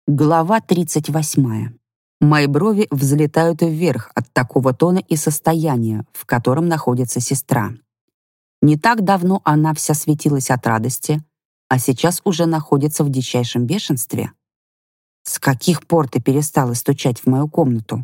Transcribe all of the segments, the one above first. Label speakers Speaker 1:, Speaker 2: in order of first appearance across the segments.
Speaker 1: Глава 38. Мои брови взлетают вверх от такого тона и состояния, в котором находится сестра. Не так давно она вся светилась от радости, а сейчас уже находится в дичайшем бешенстве. С каких пор ты перестала стучать в мою комнату?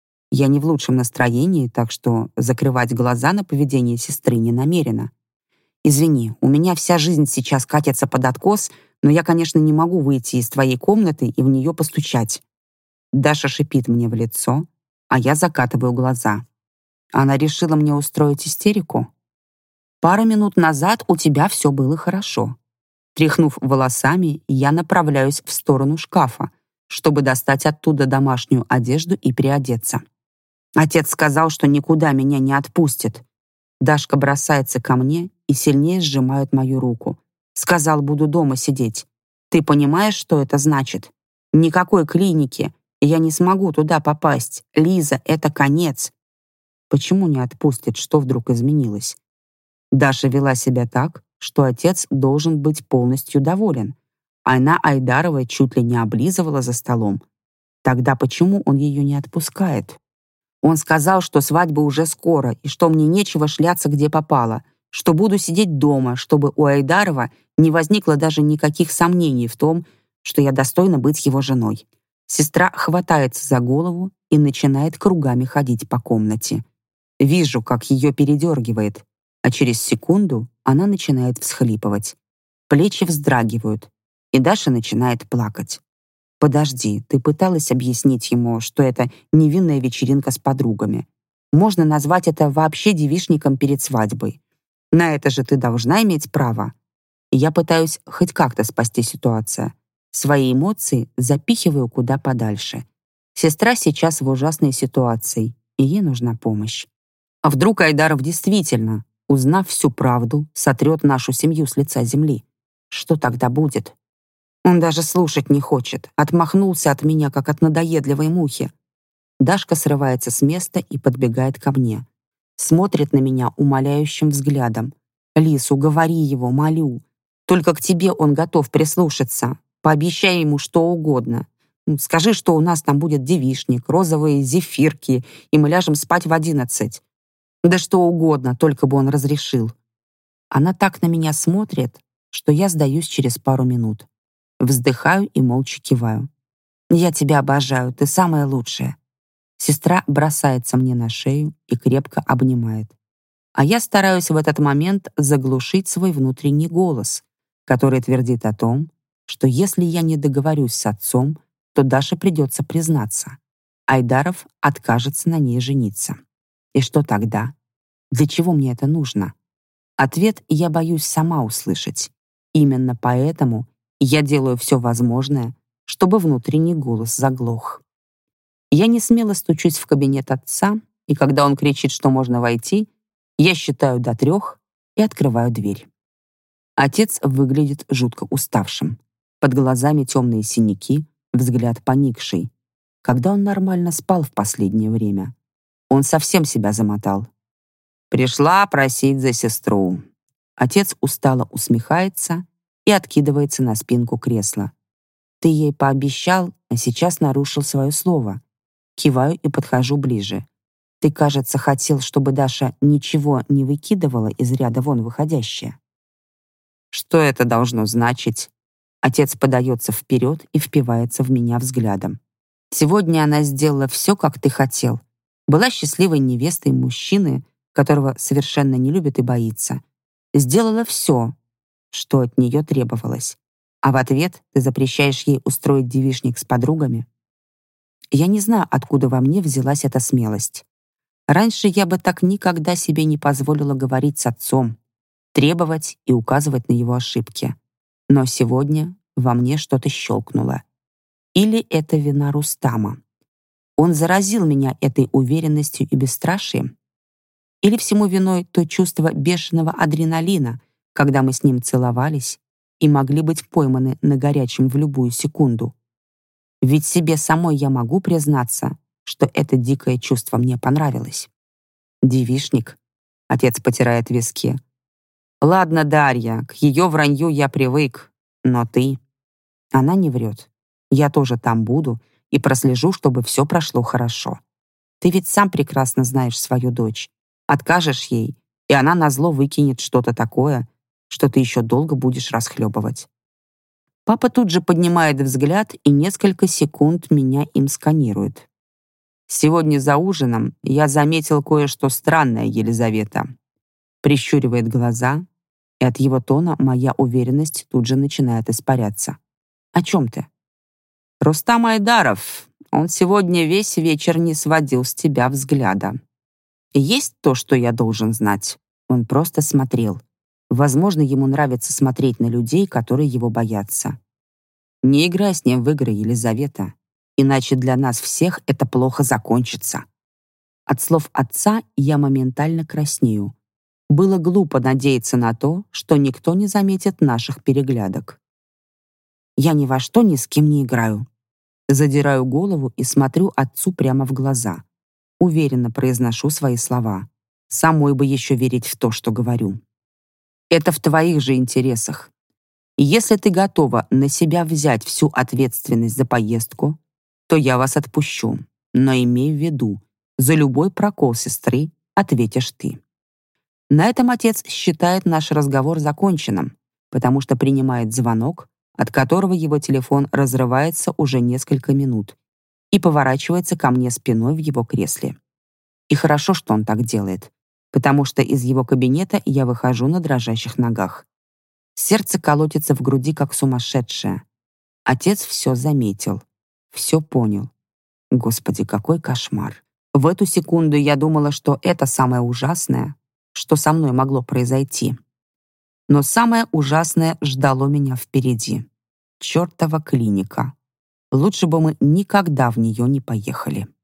Speaker 1: Я не в лучшем настроении, так что закрывать глаза на поведение сестры не намерена. Извини, у меня вся жизнь сейчас катится под откос, но я, конечно, не могу выйти из твоей комнаты и в нее постучать. Даша шипит мне в лицо, а я закатываю глаза. Она решила мне устроить истерику? Пару минут назад у тебя все было хорошо. Тряхнув волосами, я направляюсь в сторону шкафа, чтобы достать оттуда домашнюю одежду и переодеться. Отец сказал, что никуда меня не отпустит. Дашка бросается ко мне и сильнее сжимает мою руку. Сказал, буду дома сидеть. Ты понимаешь, что это значит? Никакой клиники. Я не смогу туда попасть. Лиза, это конец. Почему не отпустит? Что вдруг изменилось? Даша вела себя так, что отец должен быть полностью доволен. Она Айдарова чуть ли не облизывала за столом. Тогда почему он ее не отпускает? Он сказал, что свадьба уже скоро, и что мне нечего шляться где попало, что буду сидеть дома, чтобы у Айдарова не возникло даже никаких сомнений в том, что я достойна быть его женой. Сестра хватается за голову и начинает кругами ходить по комнате. Вижу, как ее передергивает, а через секунду она начинает всхлипывать. Плечи вздрагивают, и Даша начинает плакать. «Подожди, ты пыталась объяснить ему, что это невинная вечеринка с подругами. Можно назвать это вообще девичником перед свадьбой. На это же ты должна иметь право». И я пытаюсь хоть как-то спасти ситуацию. Свои эмоции запихиваю куда подальше. Сестра сейчас в ужасной ситуации, и ей нужна помощь. А вдруг Айдаров действительно, узнав всю правду, сотрет нашу семью с лица земли? Что тогда будет? Он даже слушать не хочет, отмахнулся от меня, как от надоедливой мухи. Дашка срывается с места и подбегает ко мне. Смотрит на меня умоляющим взглядом. «Лис, уговори его, молю. Только к тебе он готов прислушаться. Пообещай ему что угодно. Скажи, что у нас там будет девичник, розовые зефирки, и мы ляжем спать в 11. Да что угодно, только бы он разрешил». Она так на меня смотрит, что я сдаюсь через пару минут. Вздыхаю и молча киваю. «Я тебя обожаю, ты самая лучшая». Сестра бросается мне на шею и крепко обнимает. А я стараюсь в этот момент заглушить свой внутренний голос, который твердит о том, что если я не договорюсь с отцом, то Даше придется признаться. Айдаров откажется на ней жениться. И что тогда? Для чего мне это нужно? Ответ я боюсь сама услышать. Именно поэтому я делаю все возможное, чтобы внутренний голос заглох. Я не смело стучусь в кабинет отца, и когда он кричит, что можно войти, я считаю до 3 и открываю дверь. Отец выглядит жутко уставшим. Под глазами темные синяки, взгляд поникший. Когда он нормально спал в последнее время? Он совсем себя замотал. «Пришла просить за сестру». Отец устало усмехается и откидывается на спинку кресла. «Ты ей пообещал, а сейчас нарушил свое слово». Киваю и подхожу ближе. «Ты, кажется, хотел, чтобы Даша ничего не выкидывала из ряда вон выходящее». «Что это должно значить?» Отец подается вперед и впивается в меня взглядом. «Сегодня она сделала все, как ты хотел. Была счастливой невестой мужчины, которого совершенно не любит и боится. Сделала все, что от нее требовалось. А в ответ ты запрещаешь ей устроить девичник с подругами?» Я не знаю, откуда во мне взялась эта смелость. Раньше я бы так никогда себе не позволила говорить с отцом, требовать и указывать на его ошибки. Но сегодня во мне что-то щелкнуло. Или это вина Рустама? Он заразил меня этой уверенностью и бесстрашием? Или всему виной то чувство бешеного адреналина, когда мы с ним целовались и могли быть пойманы на горячем в любую секунду? Ведь себе самой я могу признаться, что это дикое чувство мне понравилось. «Девичник?» — отец потирает виски. «Ладно, Дарья, к ее вранью я привык, но ты...» Она не врет. Я тоже там буду и прослежу, чтобы все прошло хорошо. Ты ведь сам прекрасно знаешь свою дочь. Откажешь ей, и она назло выкинет что-то такое, что ты еще долго будешь расхлебывать. Папа тут же поднимает взгляд и несколько секунд меня им сканирует. Сегодня за ужином я заметил кое-что странное, Елизавета. Прищуривает глаза, и от его тона моя уверенность тут же начинает испаряться. О чем ты? Рустам Айдаров. Он сегодня весь вечер не сводил с тебя взгляда. Есть то, что я должен знать? Он просто смотрел. Возможно, ему нравится смотреть на людей, которые его боятся. Не играй с ним в игры, Елизавета, иначе для нас всех это плохо закончится. От слов отца я моментально краснею. Было глупо надеяться на то, что никто не заметит наших переглядок. Я ни во что ни с кем не играю. Задираю голову и смотрю отцу прямо в глаза. Уверенно произношу свои слова. Самой бы еще верить в то, что говорю. Это в твоих же интересах. И если ты готова на себя взять всю ответственность за поездку, то я вас отпущу. Но имей в виду, за любой прокол сестры ответишь ты. На этом отец считает наш разговор законченным, потому что принимает звонок, от которого его телефон разрывается уже несколько минут, и поворачивается ко мне спиной в его кресле. И хорошо, что он так делает, потому что из его кабинета я выхожу на дрожащих ногах. Сердце колотится в груди, как сумасшедшее. Отец все заметил, все понял. Господи, какой кошмар. В эту секунду я думала, что это самое ужасное, что со мной могло произойти. Но самое ужасное ждало меня впереди. Чёртова клиника. Лучше бы мы никогда в нее не поехали.